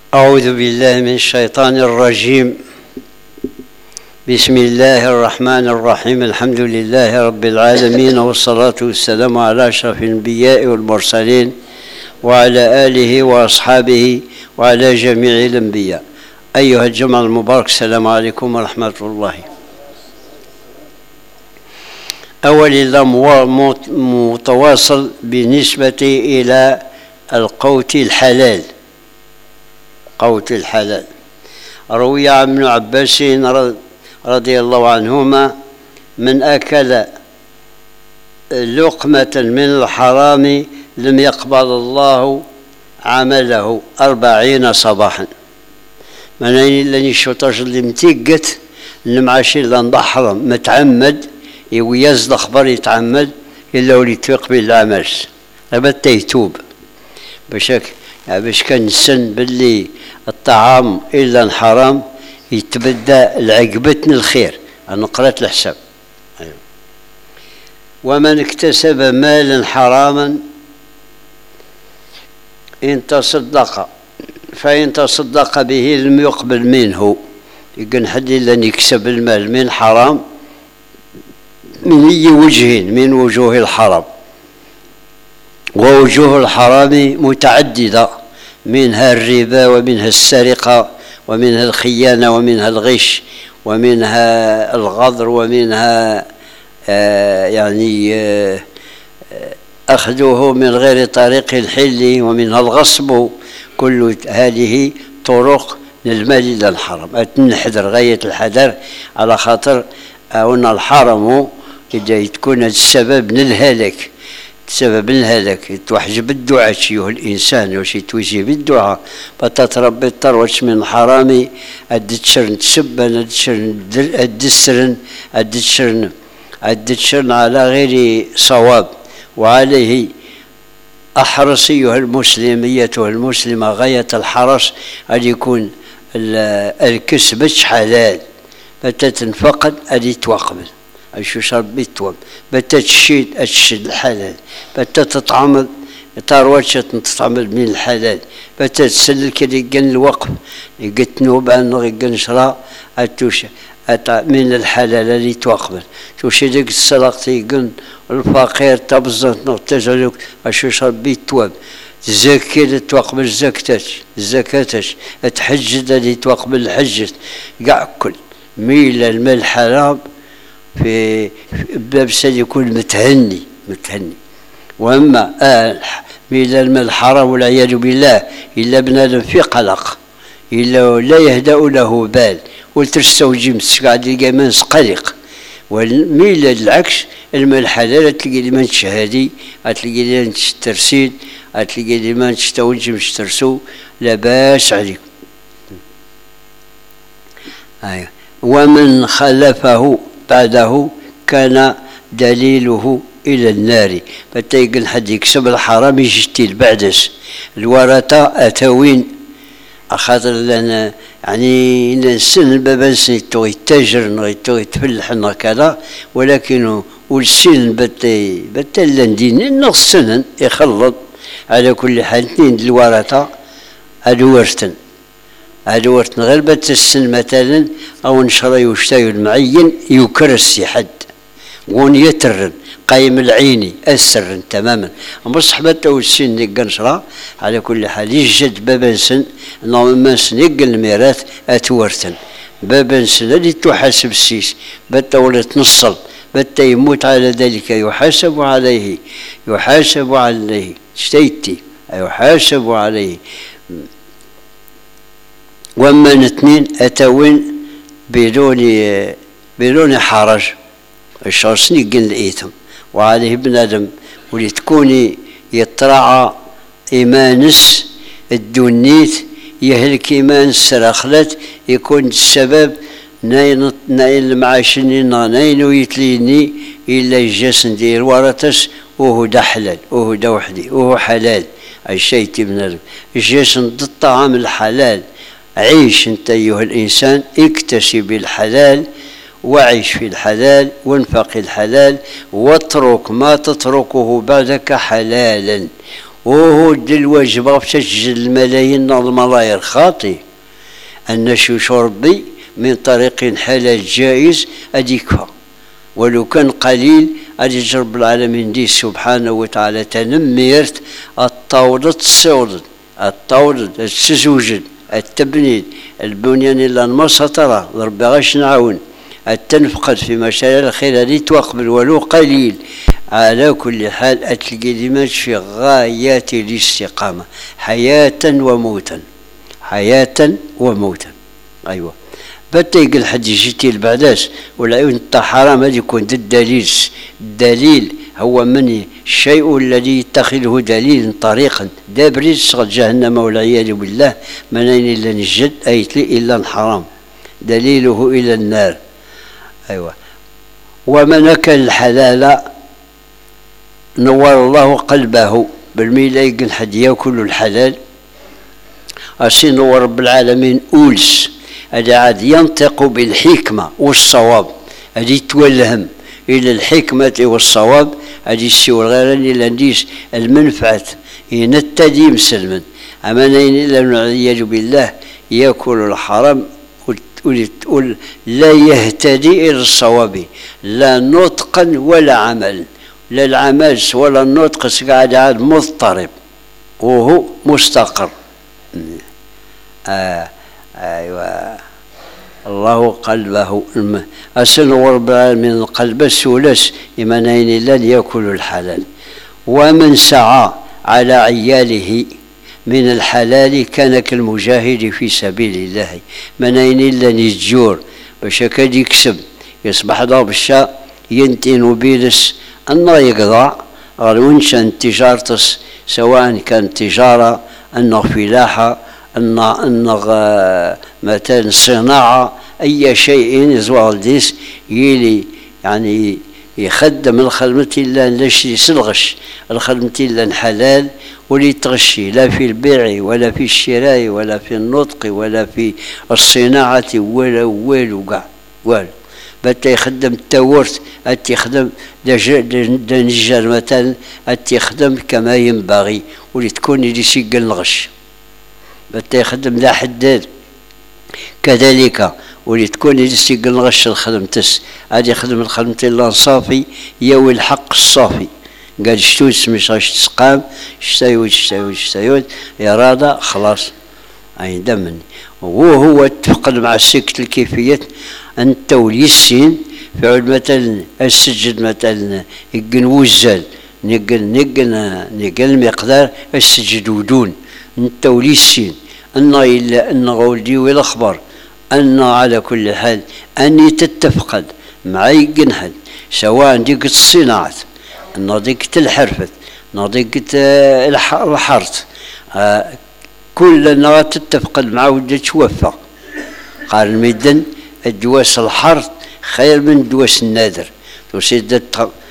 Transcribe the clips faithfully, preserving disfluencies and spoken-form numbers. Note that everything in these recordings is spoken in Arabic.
أعوذ بالله من الشيطان الرجيم. بسم الله الرحمن الرحيم. الحمد لله رب العالمين، والصلاة والسلام على أشرف الأنبياء والمرسلين وعلى آله وأصحابه وعلى جميع الأنبياء. أيها الجمع المبارك، السلام عليكم ورحمة الله. أولا متواصل بالنسبة إلى القوت الحلال. قوت الحلال روي عن ابن عباس رضي الله عنهما: من أكل لقمة من الحرام لم يقبل الله عمله أربعين صباحا. من أين لن يشوطش اللي متيقت المعاشي لن حرام متعمد يويز الأخبار يتعمد إلا ولي تقبل العمل أبدا يتوب بشك يعني باش كان السن باللي الطعام إلا حرام يتبدى العقبتن الخير. أنا قرأت الحساب. أيوة. ومن اكتسب مالا حراما إن تصدق فإن تصدق به لم يقبل منه. يقول حد إلا يكسب المال من حرام من أي وجه من وجوه الحرام، ووجوه الحرام متعددة، منها الربا ومنها السرقة ومنها الخيانة ومنها الغش ومنها الغدر ومنها آه يعني آه أخذه من غير طريق الحل ومنها الغصب. كل هذه طرق للمال إلى الحرام. نحذر غاية الحذر على خاطر أن الحرم إذا تكون السبب من الهلاك سبب الهلاك توحجب الدعاء شيوه الإنسان وش توجي بالدعاء فتتربي الطروش من حرامي أدتشرن تسبن أدتشرن أدتشرن أدتشرن أدتشرن على غير صواب. وعليه أحرص أيها المسلم أيتها المسلمة غاية الحرص أن يكون الكسب حلال فتتنفقد أن يتوقبل أشو شرب بيتوب بتتشيد أتشد الحلال بتتطعمل تارواتشة تتعمل من الحلال بتتسلل كده يقن الوقف يقتنوا بأنه يقن شراء أتوش من الحلال اللي توقبل توشي ديك السلاق يقن الفقير تبزنت نغتجلوك أشو شرب بيتوب الزكاة اللي توقبل زكاتش الزكاتش تحجد اللي توقبل الحجت قاع كل ميل المال حرام في باب سد يكون متهني متهني. واما آه ميل المال الحرام والعياذ بالله الا بنادم في قلق الا لا يهدأ له بال والترستوجي قاعد يلقى منس قلق. والميل العكس المال الحلال تلقى لي منش هادي تلقى لي منش ترسيد تلقى لي منش توجي مش ترسو لا باس عليكم. ايوه. ومن خلفه بعده كان دليله إلى النار. فتيقن حد يكسب الحرام يجتي بعدس الورثة أتوين أخاطر لنا يعني السن بابا سنتو يتاجر نغيتو يتفلح كذا، ولكن والسن بتي بتي لندين نص سنن يخلط. على كل حال اثنين الورثة أدورتن أدورتن غير بت السن مثلا أو نشرى يشتري المعين يكرس حد وون يترن قايم العيني أسرن تماما. أما صحبته والسن يقنشرى على كل حال يجد بابا سن نورمالمون سن يقن الميراث أتورتن بابا سن اللي تحاسب السيس بتا ولا تنصل بتا يموت على ذلك يحاسب عليه يحاسب عليه شتيتي يحاسب عليه. وأما الاثنين أتوين بدون بدون حرج الشخص يقن الإيثم. وعليه بنادم ولي تكوني يطرع إيمانس الدنيت يهلك إيمان السراخلات يكون السبب ناين ناين المعاشني ناين ويتليني إلا الجسن ديال ورثس وهو دا حلال وهو دا وحدي وهو حلال. الشيء تبنادم الجسن ضد الطعام الحلال. عيش انت أيها الإنسان اكتسب الحلال وعيش في الحلال وانفق الحلال واترك ما تتركه بعدك حلالا. وهو الواجب تسجل الملايين الملايير خاطي أن شو ربي من طريق حلال جائز أديكها، ولو كان قليل أدي رب العالمين دي سبحانه وتعالى تنميرت الطاولة السودة الطاولة السزوجد التبنيد البنيان إلا المسطرة ربي غاش نعاون التنفقد في مشاريع الخير هذه تقبل ولو قليل. على كل حال أتلقي ديما في غاية الاستقامة حياة وموتا حياة وموتا. أيوة بتيق الحد جيتي البعداش والعيون انت حرام هذا يكون الدليل. الدليل هو من الشيء الذي يتخذه دليلا طريقا دابريز شغل جهنم والعياذ بالله منين إلا نجد أيت لي إلا الحرام دليله إلى النار. أيوة ومن أكل الحلال نور الله قلبه بالميلا حد يأكل الحلال أسين نور رب العالمين أولس هذا عاد ينطق بالحكمة والصواب هذه تولهم إلى الحكمة والصواب هذه السور غير إلى نديس المنفعة ينتدي مسلما. أما نين إلا والعياذ بالله يأكل الحرام وتقول لا يهتدي إلى الصواب لا نطقا ولا عمل لا العمل ولا النطق قاعد عاد مضطرب وهو مستقر. آه أيوة الله قلبه أسأل رب العالمين القلب السولس إيمانين لن يأكل الحلال. ومن سعى على عياله من الحلال كان كالمجاهد في سبيل الله منين لن يتجور باش كاد يكسب يصبح ضرب الشاء ينتين بيلس أنه يقضى غير وينشان تجارتس سواء كانت تجارة أنه فلاحة أنه أنه مثلا صناعة أي شيء يزوال ديس يلي يعني يخدم الخدمة إلا لاش يسلغش الخدمة إلا حلال ولي تغشي لا في البيع ولا في الشراء ولا في النطق ولا في الصناعة ولا والو كاع والو. بتا يخدم التورث أتي يخدم دنجر مثلا أتي يخدم كما ينبغي ولي تكون اللي يسيق الغش. بتا يخدم لا حداد كذلك ولي تكون اللي يسيق الغش الخدمتس هذه يخدم الخدمة الله صافي يوي الحق الصافي قال شتو سميش غاش تسقام شتايود شتايود شتايود إرادة خلاص أي دمني. وهو اتفقد مع السكت الكيفية أن تولي السين فعل مثلا السجد مثلا يقن وزال نقل نقل نقل المقدار السجد ودون تولي السين أن إلا أن غولدي والأخبار أن على كل حال أني تتفقد مع يقنحل سواء ديك الصناعة أن ديك الحرفة أن ديك الحرث كلنا تتفقد مع ودي توفى. قال الميدان الدواس الحرث خير من دواس النادر وسيد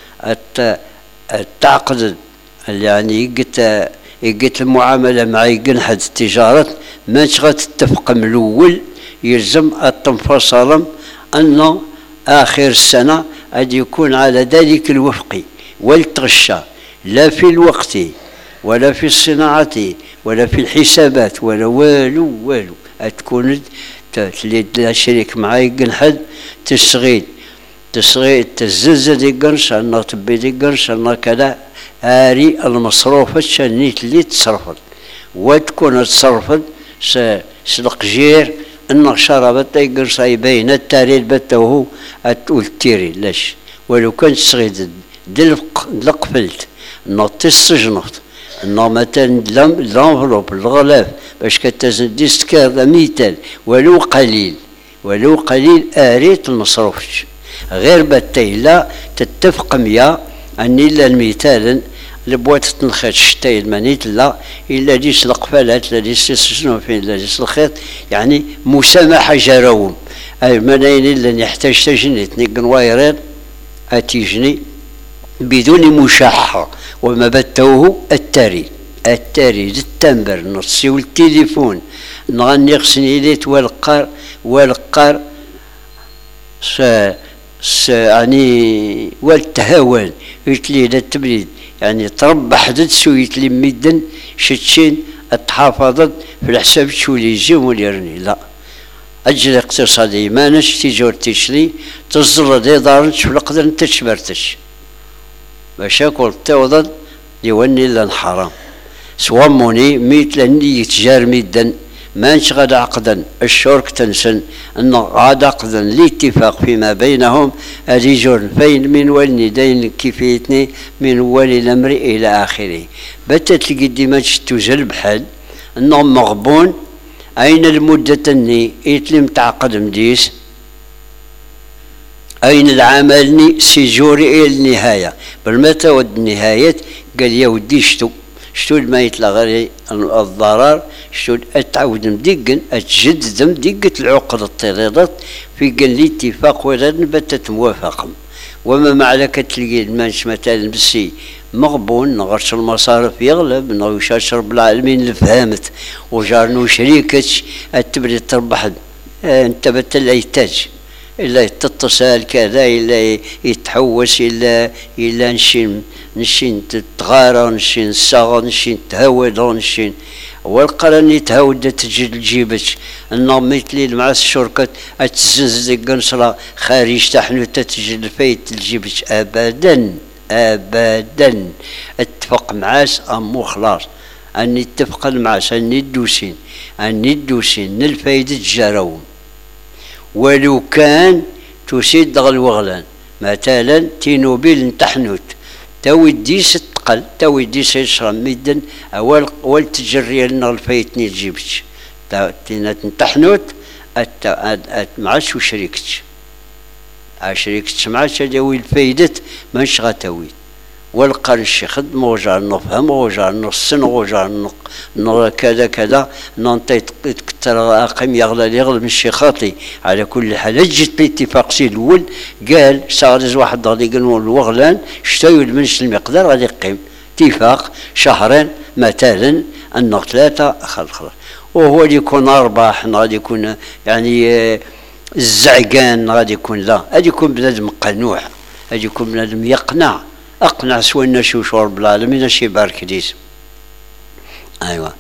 التعقد يعني يقت يقت المعاملة مع يقنحد التجارة ما تغى تتفق من الأول يلزم التنفصل أن آخر السنة قد يكون على ذلك الوفق والتغشى لا في الوقت ولا في الصناعة ولا في الحسابات ولا والو والو تكون لا شريك معاي قنحد تسغيد تسغيد تزز دي قرش أنا تبي دي قرش أنا كذا آري المصروفة شنيت اللي تصرفت وتكون تصرفت سلق جير أن شربت أي قرص يبين التاريخ بتوه أتقول تيري لاش ولو كان تسغيد دلق دلقفلت نط السجنط انه مثلا لانفلوب الغلاف باش كتزن ديسكار ميتال ولو قليل ولو قليل اريت المصروفش غير بتيلا تتفق ميا اني الا المثال لبوات تنخيط الشتاي المانيت لا الا ديس القفالات لا ديس شنو فين لا ديس الخيط يعني مسامحه جراوم اي منين الا يحتاج تجنيت نيك نوايرين اتيجني بدون مشاحة وما بتوه التاري التاري التنبر نصي والتليفون نغني غسني ليت والقار والقار س س يعني والتهاون يتلي التبريد يعني تربح ضد سويت لميدن شتشين تحافظت في الحساب تشولي يجي وليرني لا أجل اقتصادي ما نشتي جور تشري تصدر دي دارن شو القدر انت تشبرتش باش اكل توضد يوني لن حرام سواموني ميت لني يتجار ميدن ما نشغل عقدا الشرك تنسن ان غاد عقدا الاتفاق فيما بينهم هذه جور فين من ولني دين كيفيتني من ولي الامر الى اخره بتت لقي ديما تشتوزل بحال انهم مغبون أين المدة أني يتلم تعقد مديس أين العمل ني سيجوري إلى النهاية بالمتى ود النهاية قال يا ودي شتو شتو ما يطلع غير الضرر شتو أتعود مدقن أتجدد مدقة العقد الطريضات في قال لي اتفاق ولا نبتت موافقة وما معلك تلقي المانش مثلا بسي مغبون نغرش المصارف يغلب نغوش اشرب العالمين اللي فهمت وجارنو شريكتش التبري تربح اه انت بتل يحتاج الا تتصل كذا الا يتحوس الا الا نشين نشين تتغارى نشين صاغ نشين تهود نشين والقرن يتهود تجي تجيبش النميت لي مع الشركة تزز القنصرة خارج تحنو تتجي الفيت تجيبش ابدا ابدا اتفق معاس امو خلاص اني اتفق معاس اني الدوسين اني الدوسين الفايدة تجارون ولو كان تسيد دغ الوغلان مثلا تينوبيل نتحنوت تاوي ديس تقل تاوي ديس يشرب ميدن اول اول تجري لنا الفايتني تجيبش تينا نتحنوت معاش وشريكتش عشريكتش معاش هذا الفايدة ماش غتاوي والقرش خدم وجار نفهم وجار نصن وجار نر كذا كذا ننطي كتر اقيم يغلى يغلى من الشيخاطي على كل حال جيت باتفاق سي الاول قال صارز واحد غادي يقولوا الوغلان شتاوي المنش المقدار غادي يقيم اتفاق شهرين مثلا انه ثلاثه خلاص خلاص وهو اللي يكون ارباح غادي يكون يعني الزعقان غادي يكون لا غادي يكون بنادم قنوع غادي يكون بنادم يقنع اقنع سوينا شو شرب العالمين شي بارك ديس ايوا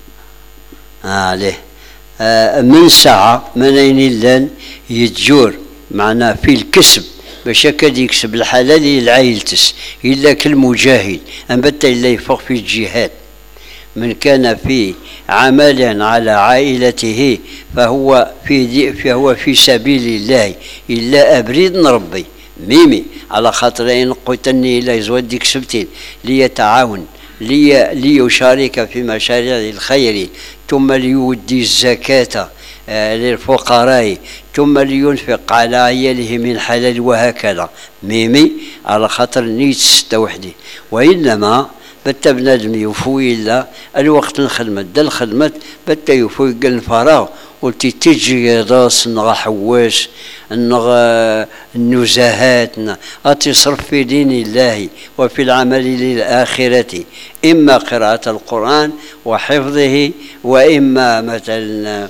عليه آه من ساعة من اين اللان يتجور معناه في الكسب باش هكا يكسب الحلال لعائلتس الا كالمجاهد انبت الا يفوق في الجهاد من كان في عمل على عائلته فهو في فهو في سبيل الله الا ابريد ربي ميمي على خاطرين قلتني الى يزود ديك سبتين ليتعاون لي ليشارك في مشاريع الخير ثم ليودي الزكاة آه للفقراء ثم لينفق على عياله من حلال وهكذا ميمي على خاطر نيت ستة وحدي وإنما بتا بنادم يفوي إلا الوقت الخدمة دا الخدمة بتا يفوي قال الفراغ قلت تجي راس نغا حواش نغا النزاهات أتصرف في دين الله وفي العمل للآخرة إما قراءة القرآن وحفظه وإما مثلا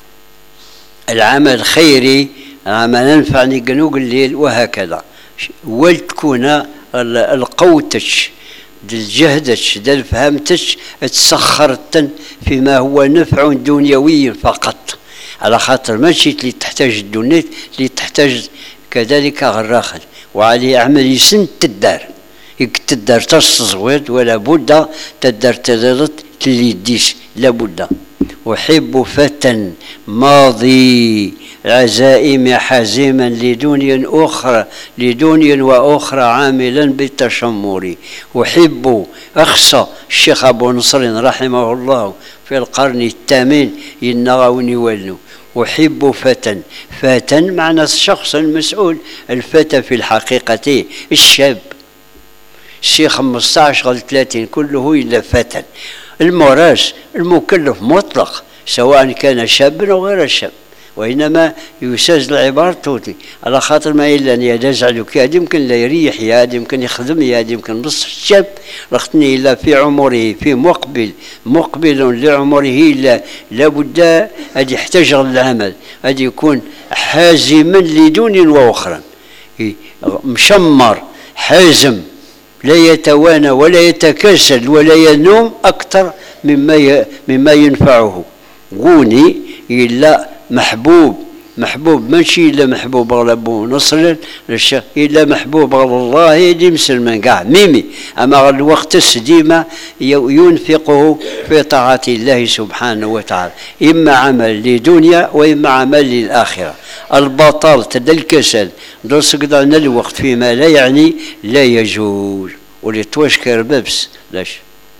العمل الخيري عمل ينفعني قنوق الليل وهكذا ولتكون القوتش الجهدش دل فهمتش تسخرت فيما هو نفع دنيوي فقط على خاطر ماشي اللي تحتاج الدنيا اللي تحتاج كذلك غراخل وعليه عمل يسن تدار تدار تصويت ولا بد تدار تدارت اللي يديش لابد أحب فتى ماضي عزائم حازما لدنيا أخرى لدنيا وأخرى عاملا بالتشمر أحب أخصى الشيخ أبو نصر رحمه الله في القرن الثامن ينغوني ولو أحب فتى فتى معنى الشخص المسؤول الفتى في الحقيقة الشاب الشيخ خمسة عشر غل ثلاثين كله إلا فتى المراس المكلف مطلق سواء كان شابا أو غير شاب وإنما يساز العبارة توتي على خاطر ما إلا أن يدزعلك يا يمكن لا يريح يا يمكن يخدم يا يمكن بص الشاب رختني إلا في عمره في مقبل مقبل لعمره إلا لابد أن يحتاج العمل أن يكون حازما لدون وأخرى مشمر حازم لا يتوانى ولا يتكاسل ولا ينوم أكثر مما مما ينفعه. غوني إلا محبوب محبوب ماشي إلا محبوب على بو نصر إلا محبوب على الله يدي مسلمان كاع ميمي. أما الوقت السديمة ينفقه في طاعة الله سبحانه وتعالى، إما عمل لدنيا وإما عمل للآخرة. البطل تدى الكسل درس قدرنا الوقت فيما لا يعني لا يجوز ولتوشكر ببس لاش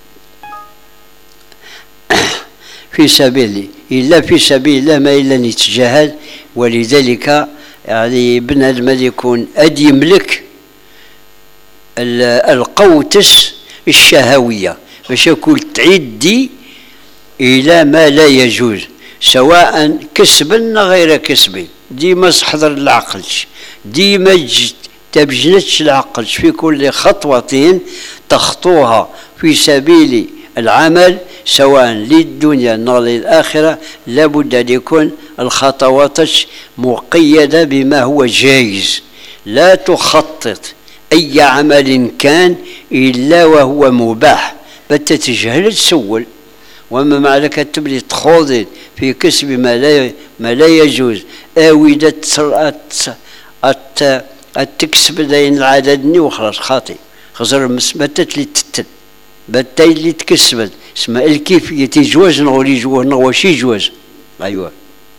في سبيل إلا في سبيل الله ما إلا نتجاهل. ولذلك يعني بنادم يكون أد يملك القوتس الشهوية باش يكون تعدي إلى ما لا يجوز، سواء كسبا غير كسب. ديما تحضر العقل، ديما تبجنتش العقل في كل خطوة تخطوها في سبيل العمل سواء للدنيا أو للآخرة. لابد أن يكون الخطوات مقيدة بما هو جائز. لا تخطط أي عمل كان إلا وهو مباح، بتتجهل تسول. وما معنى تبلي تخوض في كسب ما لا ما لا يجوز أو إذا تكسب دين العدد وخلاص خاطئ خسر مسمتت اللي تتل بتاي اللي تكسبت اسمها الكيفية تجوز نغولي جوز نغوشي جوز. أيوة.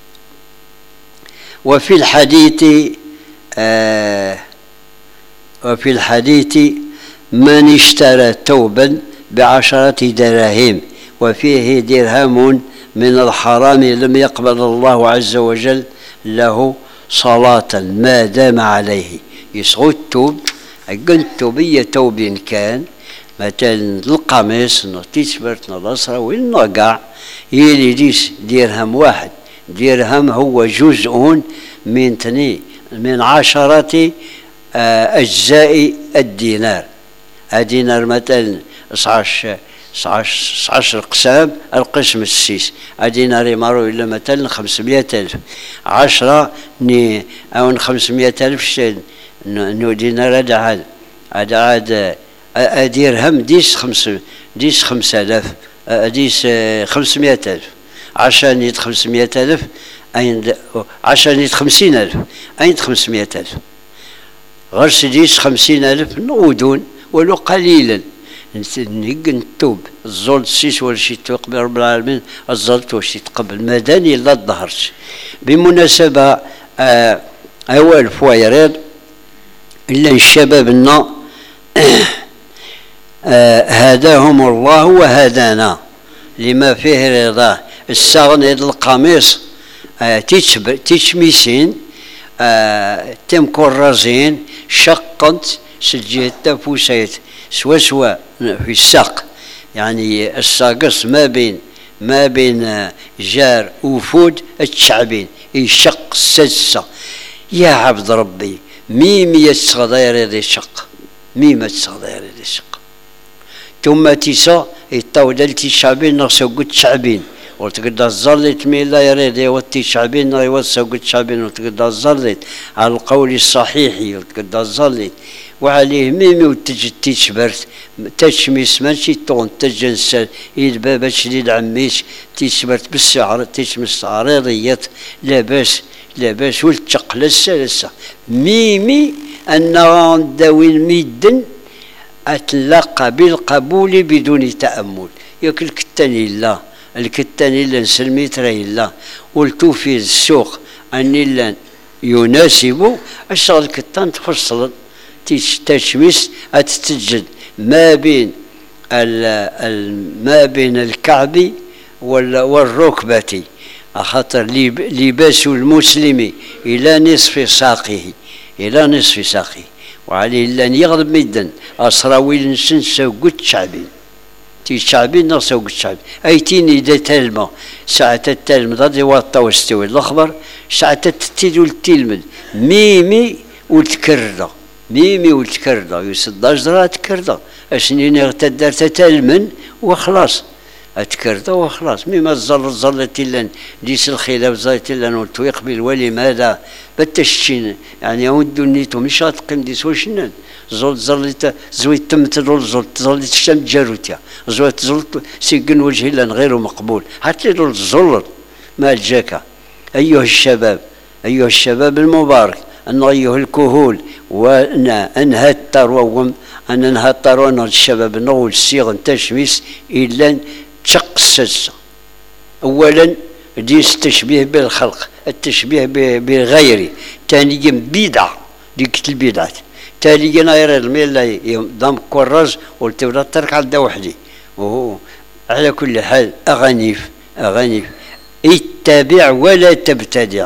وفي الحديث آه وفي الحديث من اشترى توبا بعشرة دراهم وفيه درهم من الحرام لم يقبل الله عز وجل له صلاة ما دام عليه. يسغو التوب قلت توبية توب كان مثلا القميص نتيسبرت نلاصرة وين نقع يلي ديس درهم واحد. درهم هو جزء من تني من عشرة أجزاء الدينار. الدينار مثلا عشرة عشر قسام القسم السيس الدينار يمروا إلا مثلا خمسمائة ألف عشرة ني أو خمسمائة ألف نو دينار هذا عاد هذا عاد درهم ديس خمس ديس خمسة آلاف ديس خمسمائة ألف عشان يد خمسمائة ألف عند عشان يد خمسين ألف عند خمسمائة ألف غرس ديس خمسين ألف نودون ولو قليلا نتوب الزول سيس ولا شي تقبل رب العالمين الزلط وشي تقبل مدني لا ظهرش. بمناسبة آه أول فويريد إلا الشباب النا آه هداهم الله وهدانا لما فيه رضاه. الساغن القميص آه تشميسين آه تم كرازين شقت سجيت تفوسيت سوا سوا في الساق يعني الساقص ما بين ما بين جار وفود الشعبين يشق السدسة. يا عبد ربي ميمية صغيرة ذي شق ميمة صغيرة ذي شق ثم تيسا يطاودلتي الشعبين نغسو قد شعبين وتقدر الزلت مي لا يريد يوتي شعبين يوسو قد شعبين وتقدر الزلت على القول الصحيح وتقدر الزلت وعليه ميمي وتجي تيشبرت تشميس ماشي طون تجنسل الباب شديد عميش تيشبرت بالسعر تشمس عريضيات لاباس لاباس والتقل السلسة ميمي أنه ذوي الميدن أتلقى بالقبول بدون تأمل. ياك الكتاني الله الكتاني الله نسلمي تري الله قلتو في السوق أني لن يناسب الشغل الكتان تفصل تشميس أتتجد ما بين ما بين الكعب والركبة خاطر لباس المسلم إلى نصف ساقه إلى نصف ساقه وعليه لأن يغضب ميدا أسراويل نسن سوقت شعبين تي شعبين نغ سوقت شعبين أيتيني دا تلمة ساعة التلمة ضدي واطا واستوي الأخبر ساعة تتيدو التلمد ميمي وتكرر ميمي وتكرر يسد أجدر تكرر أسنين اغتدر تتلمن وخلاص أتكرر وخلاص مما الظل الظلت لن ديس الخلاف زايت لن وتويق بالولي ماذا بتشين يعني يودو نيتو مش هتقيم ديس وشنن زول زلت زويت تمت رول زول زلت الشم جاروتيا زويت زلت سيقن وجهي لان غير مقبول حتى رول زول ما جاكا. أيها الشباب أيها الشباب المبارك أن أيها الكهول وأنا أنهى التروم أن أنهى التروم الشباب نقول السيغ تشميس إلا تشقصص. أولا ديس التشبيه بالخلق التشبيه بغيري ثانيا بدعة ديك البدعات ثالثا غير الميلا ضم كراز قلت ولا ترك على وحدي. وهو على كل حال أغانيف أغانيف اتبع ولا تبتدع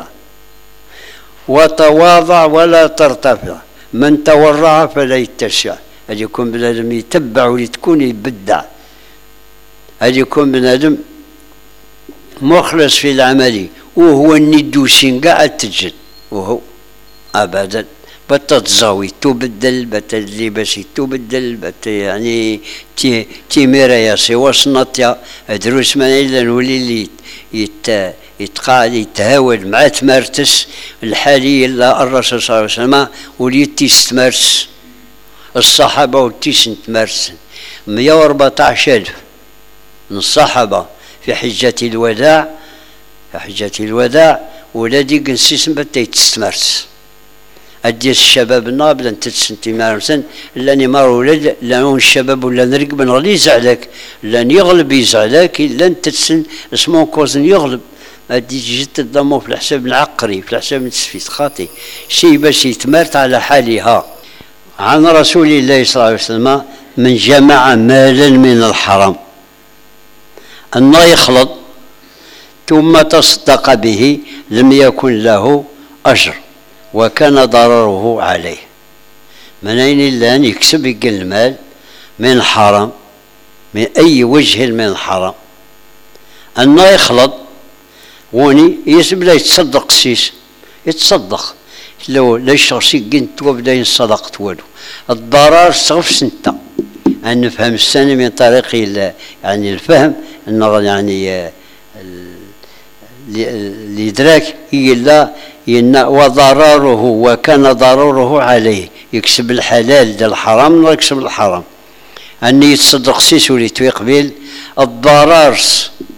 وتواضع ولا ترتفع من تورع فلا يتسع. هذا يكون بنادم يتبع ولتكون يبدع. هذا يكون بنادم مخلص في العمل وهو الندوسين قاعد تجد وهو ابدا بتتزاوي تبدل بتلبسي تبدل بت يعني تي تيميرا يا سوا صنطيا دروس من الا نولي اللي يت يتقاعد يتهاود مع تمارتس الحالي الا الرسول صلى الله عليه وسلم وليت تيستمارس الصحابه ولتيس تمارس مئة وأربعطاش ألف من الصحابه في حجة الوداع في حجة الوداع ولادي قنسيس بتا يتستمارس أدي الشباب النابل أن تتسنتي مارسن لاني مار ولد لانون الشباب ولا نرقب نغلي يزعلك لان يغلب يزعلك إلا أن تتسن اسمه كوزن يغلب. أدي جيت تضمو في الحساب العقري في الحساب التسفيت خاطي شي باش يتمارت على حالها. عن رسول الله صلى الله عليه وسلم من جمع مالا من الحرام أن يخلط ثم تصدق به لم يكن له أجر وكان ضرره عليه. من أين إلا أن يكسب المال من حرام من أي وجه من الحرام أن يخلط وني يسب لا يتصدق سيس يتصدق لو لا شخصي قنت وبدا ينصدق والو الضرر صرف سنتا أن نفهم السنة من طريق يعني الفهم أنه يعني الإدراك إلا إن وضرره وكان ضرره عليه يكسب الحلال ديال الحرام ولا يكسب الحرام أني يتصدق سيس وليت يقبل الضرارس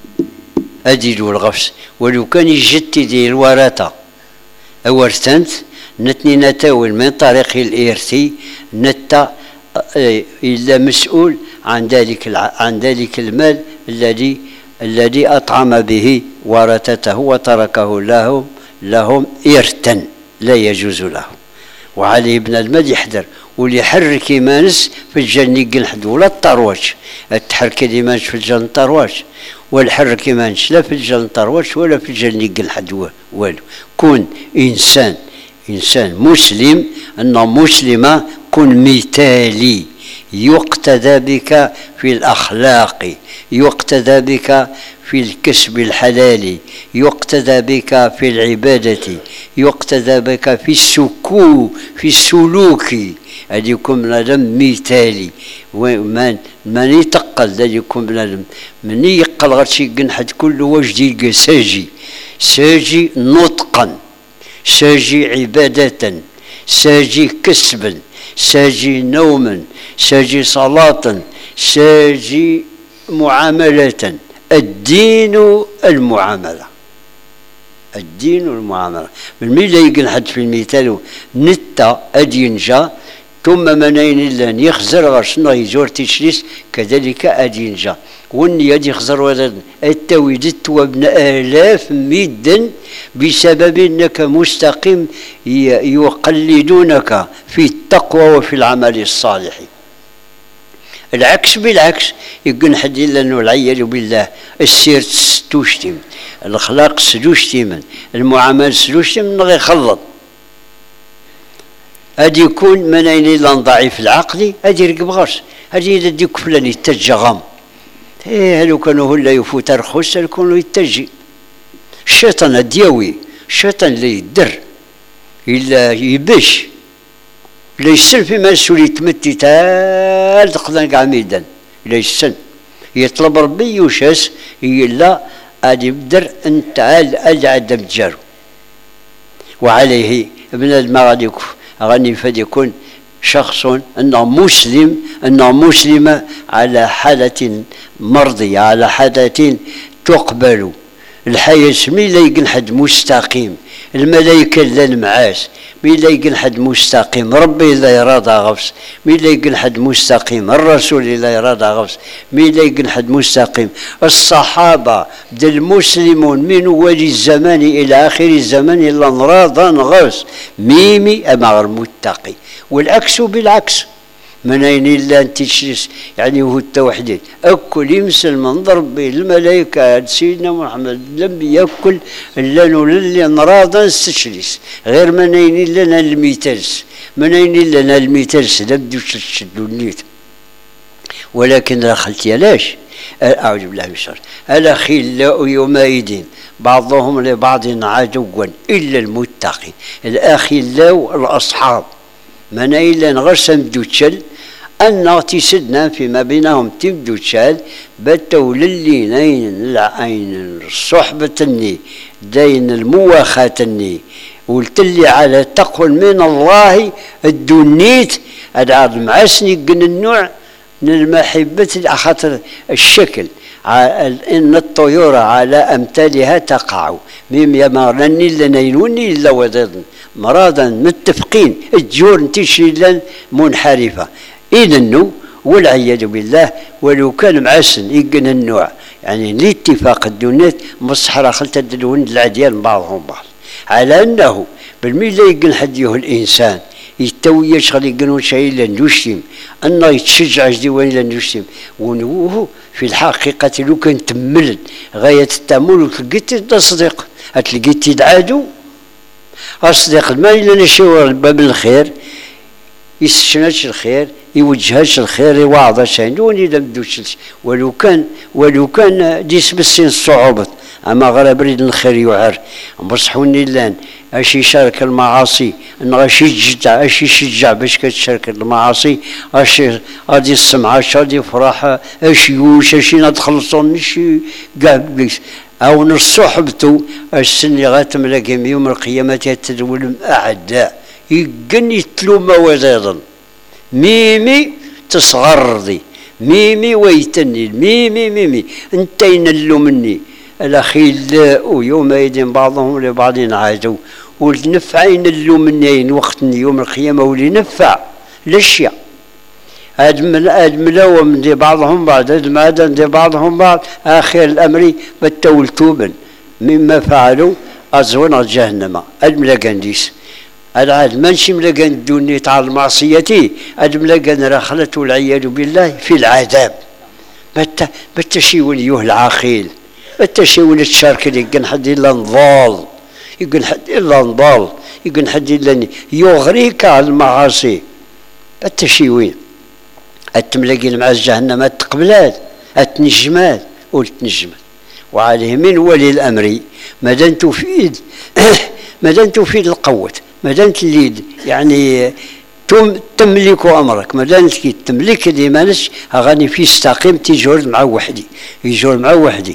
أديلو الغفس ولو كان يجتي ديال الورثة أورثنت نتني نتاول من طريق الإرثي نتا إلا مسؤول عن ذلك عن ذلك المال الذي الذي أطعم به ورثته وتركه لهم لهم إرثا لا يجوز له. وعليه بن المال يحذر واللي يحرك يمانس في الجنة يقنحد ولا الطرواج تحرك يمانس في الجنة الطرواج والحرك يمانس لا في الجنة الطرواج ولا في الجنة يقنحد والو. كون إنسان إنسان مسلم أن مسلمة كن مثالي يقتدى بك في الأخلاق يقتدى بك في الكسب الحلال يقتدى بك في العبادة يقتدى بك في السكو في السلوك. هذا يكون بنادم مثالي ومن من يتقل هذا يكون بنادم من يقل غير شي قنحد كل وجد يلقى ساجي ساجي نطقا ساجي عبادة ساجي كسبا ساجي نوما ساجي صلاة ساجي معاملة. الدين المعاملة الدين المعاملة من مين لا يقن حد في المثال نتا أدينجا ثم منين إلا أن يخزر غرسنا يزور تشليس كذلك أدينجا والنية يخزر ولد التويدت وابن آلاف مدا بسبب أنك مستقيم يقلدونك في التقوى وفي العمل الصالح. العكس بالعكس يقول حد إلا أنه العياذ بالله السير ستوشتم الأخلاق ستوشتم المعاملة ستوشتم غير يخلط. هذا يكون من أين إلا ضعيف العقل هذا يرقب غرس هذا يديك فلان يتجه غم إيه لو كانوا هو لا يفوت رخص يكونوا يتجي. الشيطان الديوي الشيطان اللي يدر إلا يبش لا يسن في مسؤولية تمتي تال تقدر عميدا لا يسن يطلب ربي يوشاس إلا أدي يبدر أن تعال أجعد متجارو. وعليه ابن المغاديك غني فد يكون شخص أنه مسلم أنه مسلمة على حالة مرضية، على حالة تقبل الحياة. مين لا يقن حد مستقيم، الملائكة لا المعاس، مين لا يقن حد مستقيم، ربي لا يراد غفص، مين لا يقن حد مستقيم، الرسول لا يراد غفص، مين لا يقن حد مستقيم. الصحابة بدا المسلمون من أول الزمان إلى آخر الزمان إلا نراضا غفص ميمي أمام المتقي، والعكس بالعكس. من أين إلا أنت تشرس يعني هو التوحيد أكل يمثل من ربي الملائكة سيدنا محمد لم يأكل إلا نولي نراضا نستشرس غير من أين إلا الميترس، من أين إلا الميترس نبدو تشدوا النيت. ولكن دخلت علاش؟ أعوذ بالله من الشر. الأخلاء يومئذ بعضهم لبعض عدوا إلا المتقين. الأخلاء الأصحاب من إلا نغرسم دوتشل أن تسدنا فيما بينهم تبدوتشال باتوا للينين العين الصحبة الني دين المواخاة الني والتلي على تقوى من الله الدنيت العاد معسني قن النوع من المحبة خاطر الشكل إن الطيور على أمثالها تقع ميم يمارني لنينوني إلا وضد مرادا متفقين الجور تشيلا منحرفة إذن والعياذ بالله. ولو كان معسن يقن النوع يعني لاتفاق الدنيا مصحرة خلت الدون العديان بعضهم بعض على أنه بالميل لا يقن حديه الإنسان يتوي يشغل يقنون شيء لن يشتم أنه يتشجع جديوان لن يشتم ونوه في الحقيقة لو كان تملد غاية التأمل وتلقيت تصديق هتلقيت تدعادو أصدق ما إلا نشور باب الخير يستشناش الخير يوجهاش الخير يوعظ شيء دوني لم دوش. ولو كان ولو كان ديس بالسين الصعوبة أما غير بريد الخير يعر بصحوني لان اش يشارك المعاصي ان اش يشجع اش يشجع باش كتشارك المعاصي اش غادي السمعه اش غادي يفرح اش يوش اش ندخلصون ماشي كاع بليس او نصحبتو السن غاتملاكم يوم القيامه تدول اعداء يقن يتلو موازادا ميمي تصغردي ميمي ويتني ميمي ميمي انتين اللو مني الأخلاء يومئذ بعضهم لبعض عادوا والنفعين اللو منين وقت يوم القيامة واللي نفع الأشياء أدمل أدملوا من بعضهم بعض أدم أدم بعضهم بعض آخر الأمر بتول توبا مما فعلوا أزون جهنم أدمل قنديس العاد منشي ملقان دوني على المعصية أدملقان رخلة والعياذ بالله في العذاب بت بتشيول يوه العاقل التشاول الشارك اللي يقن حد إلا نضال يقن حد إلا نضال يقن حد إلا يغريك على المعاصي التشيوين التملاقين مع جهنم التقبلات التنجمات والتنجمات. وعليه من ولي الأمر مادام تفيد مادام تفيد القوة مادام تليد يعني تملك أمرك مادام تملك الإيمانش أغاني في استقيم تجور مع وحدي يجور مع وحدي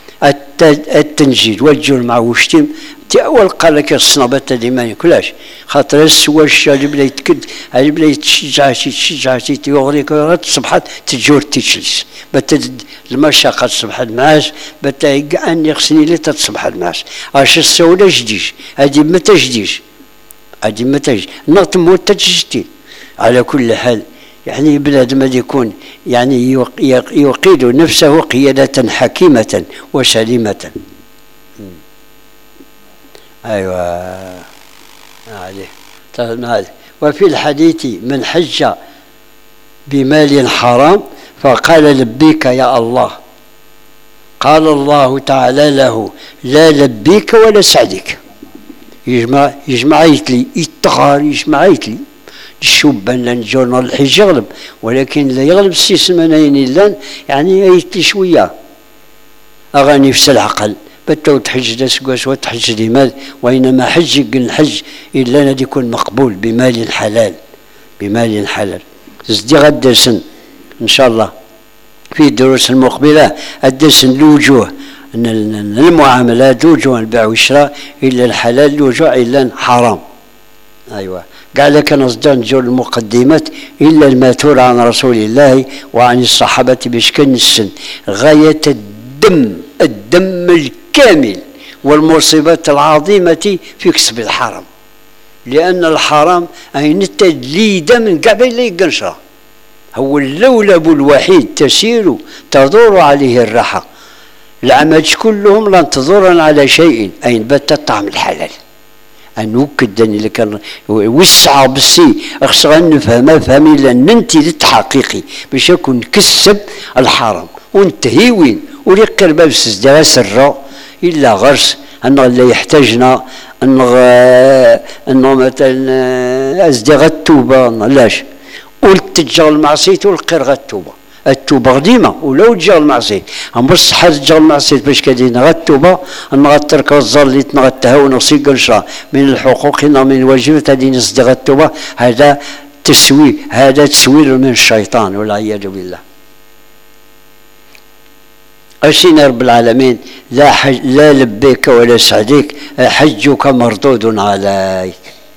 التنجيد والجور مع وشتيم أول قال لك الصنابات الإيمان كلاش خاطر السوا اللي بلا يتكد اللي بلا يتشجع شي تشجع شي يغريك تصبحت تجور تجلس بتد المشاقة تصبحت معاش بتا أني خصني لي تصبحت معاش اش السودة جديش هادي متى جديش هادي متى جديش نقط موت تجديد. على كل حال يعني بلاد ما يكون يعني يقيد نفسه قيادة حكيمة وسليمة. أيوة عليه طيب. وفي الحديث من حج بمال حرام فقال لبيك يا الله قال الله تعالى له لا لبيك ولا سعدك. يجمع يجمع يتلي يتغار يجمع يتلي الشبان لان جورنال الحج يغلب ولكن لا يغلب السيسمانين لان يعني يتلي شويه اغاني في العقل بتو تحج دسقوس وتحج لمال وإنما حج الحج إلا أن يكون مقبول بمال حلال بمال حلال. زدي غد درسن إن شاء الله في الدروس المقبلة الدرسن الوجوه أن المعاملات وجوه البيع والشراء إلا الحلال الوجوه إلا حرام. أيوة قال لك نصدر نجول المقدمات إلا الماثور عن رسول الله وعن الصحابة بشكل السن غاية الدم الدم الكامل والمصيبات العظيمة في كسب الحرام، لأن الحرام أين التدليد من قبل يقنشرة هو اللولب الوحيد تسير تدور عليه الراحة. العمل كلهم لن تضر على شيء أين بات طعم الحلال. أنوكد أن اللي كان وسع بالسي أخشى أن نفهمها فهمي لأن أنت للتحقيقي باش يكون كسب الحرام وانتهي وين وريق الباب سجدها سرا إلا غرس أنه اللي يحتاجنا أنه أنه مثلا أزدغ التوبة لاش قلت تجعل المعصية والقرغة التوبة التوبة قديمة ولو تجعل المعصية هم بس حاجة تجعل المعصية باش كدينا غا التوبة أن غترك الظليت نغتهاون وصيق نشرا من الحقوق من الواجبات هذه نصدق التوبة هذا تسويل هذا تسويل من الشيطان والعياذ بالله. أشينا رب العالمين لا حج لا لبيك ولا سعديك حجك مردود عليك.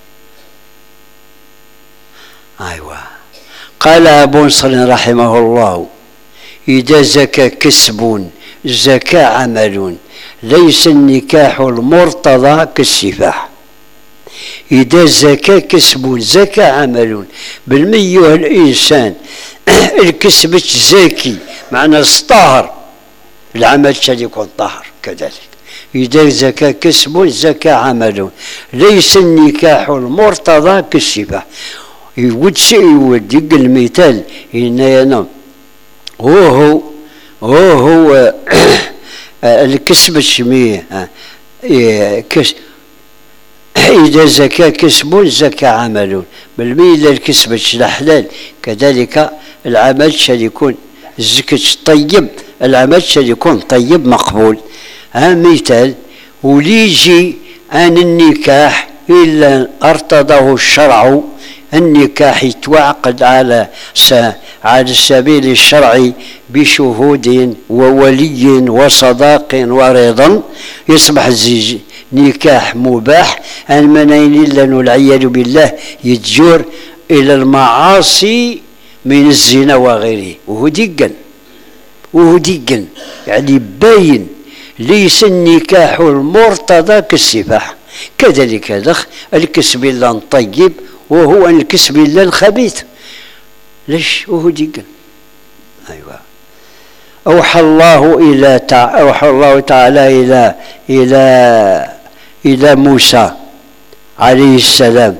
أيوة قال أبو نصر رحمه الله إذا زكى كسب زكى عمل ليس النكاح المرتضى كالسفاح. إذا زكى كسب زكى عمل بالمية الإنسان الكسب زاكي معنى طاهر العمل شال يكون طاهر كذلك. إذا زكى كسب زكى عمل ليس النكاح المرتضى كالسفاح. يود شيء يود يقل المثال إن ينام هو هو هو هو الكسب الشمية كس إذا زكى كسب زكى عمل بالميل الكسب الحلال كذلك العمل شال يكون الزكاة طيب العمل شال يكون طيب مقبول. ها مثال وليجي عن النكاح إلا ارتضاه الشرع النكاح يتوعقد على على السبيل الشرعي بشهود وولي وصداق ورضا يصبح الزيج نكاح مباح. المنين إلا والعياذ بالله يتجر إلى المعاصي من الزنا وغيره وهو ديقن وهو ديقن يعني باين ليس النكاح المرتضى كالسفاح. كذلك هذا الكسب الله طيب وهو الكسب الله الخبيث ليش وهو ديقن. أيوة أوحى الله إلى تع... أوحى الله تعالى إلى إلى إلى موسى عليه السلام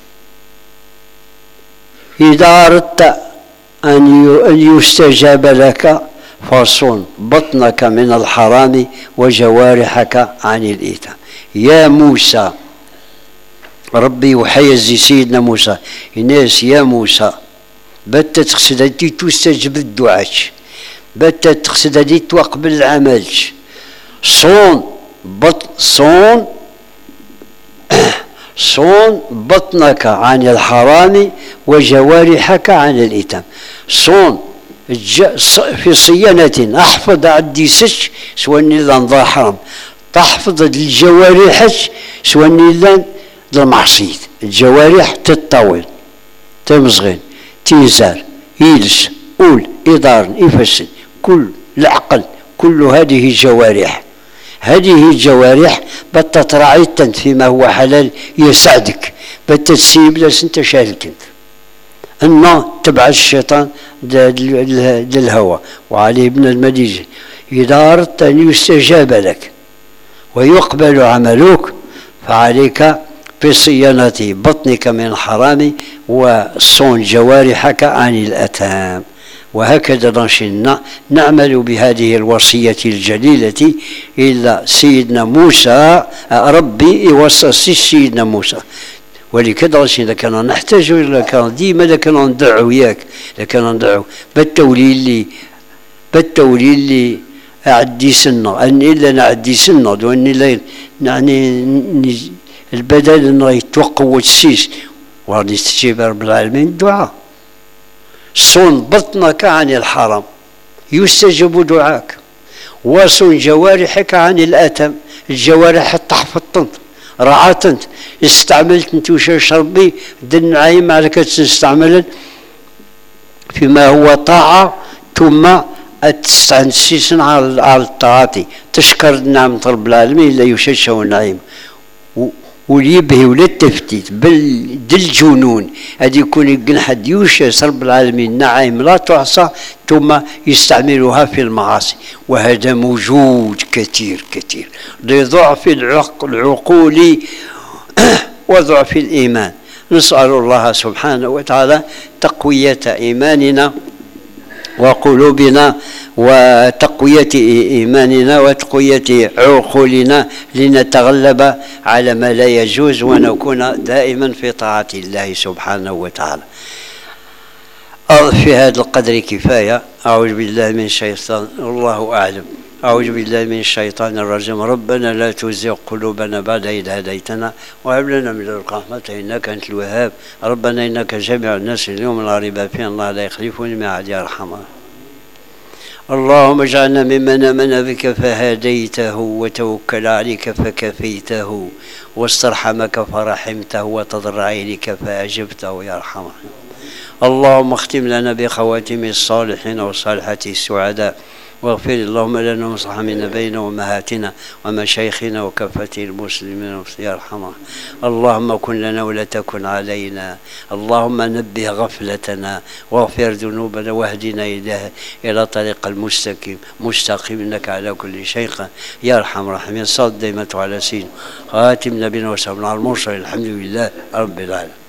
إذا أردت أن يستجاب لك فصون بطنك من الحرام وجوارحك عن الإثم. يا موسى ربي وحيزي سيدنا موسى الناس يا موسى بات تقصد هدي تستجب الدعاء بات تقصد هدي توقبل العمل صون بطن صون صون بطنك عن الحرام وجوارحك عن الإثم. صون في صيانة أحفظ عدي سش سواء إلا حرام تحفظ الجوارح سواء إلا المعصية. الجوارح تتطاول تمزغن تيزار يلس أول إدار يفسد كل العقل كل هذه جوارح. هذه الجوارح بتتراعي فيما هو حلال يسعدك بتتسيب لس انت شارك انت أن تبع الشيطان للهوى. وعلي بن المدينة إذا أردت أن يستجاب لك ويقبل عملك فعليك بصيانة بطنك من الحرام وصون جوارحك عن الأثام. وهكذا نشنا نعمل بهذه الوصية الجليلة إلا سيدنا موسى ربي يوصى سيدنا موسى. ولكذا إذا كنا نحتاج إلى كان ديما لكنا ندعو وياك لكنا ندعو بالتولي اللي بالتولي اللي أعدي سنة أن إلا نعدي سنة وأني لا يعني البدل أنه يتوقع وتسيس وغادي يستجيب رب العالمين الدعاء. صون بطنك عن الحرام يستجب دعاك وصون جوارحك عن الآثم. الجوارح تحفظ رعاة استعملت نتوشاش ربي د النعيم على كتستعمل فيما هو طاعة ثم تستنسيسن على الطاعة تشكر نعمة رب العالمين لا يشش النعيم وليبهي ولا التفتيت بل دل جنون هذه يكون يقن حد يوشس رب العالمين نعيم لا تحصى ثم يستعملها في المعاصي وهذا موجود كثير كثير لضعف العقول وضعف الإيمان. نسأل الله سبحانه وتعالى تقوية إيماننا وقلوبنا وتقوية إيماننا وتقوية عقولنا لنتغلب على ما لا يجوز ونكون دائما في طاعة الله سبحانه وتعالى. في هذا القدر كفاية. أعوذ بالله من الشيطان، الله أعلم. أعوذ بالله من الشيطان الرجيم. ربنا لا تزغ قلوبنا بعد إذ هديتنا وهب لنا من لدنك رحمة إنك أنت الوهاب. ربنا إنك جامع الناس اليوم لا ريب فيه الله لا يخلف الميعاد يا أرحم. اللهم اجعلنا ممن آمن بك فهديته وتوكل عليك فكفيته واسترحمك فرحمته وتضرع إليك فأجبته يا أرحم. اللهم اختم لنا بخواتم الصالحين وصالحات السعداء واغفر اللهم لنا وصحبنا بين أمهاتنا ومشايخنا وكافة المسلمين يا أرحم. اللهم كن لنا ولا تكن علينا. اللهم نبه غفلتنا واغفر ذنوبنا واهدنا إلى إلى طريق المستقيم مستقيم إنك على كل شيء يا أرحم الراحمين. صل دائما على سيدنا خاتم نبينا وسلم على المرسل. الحمد لله رب العالمين.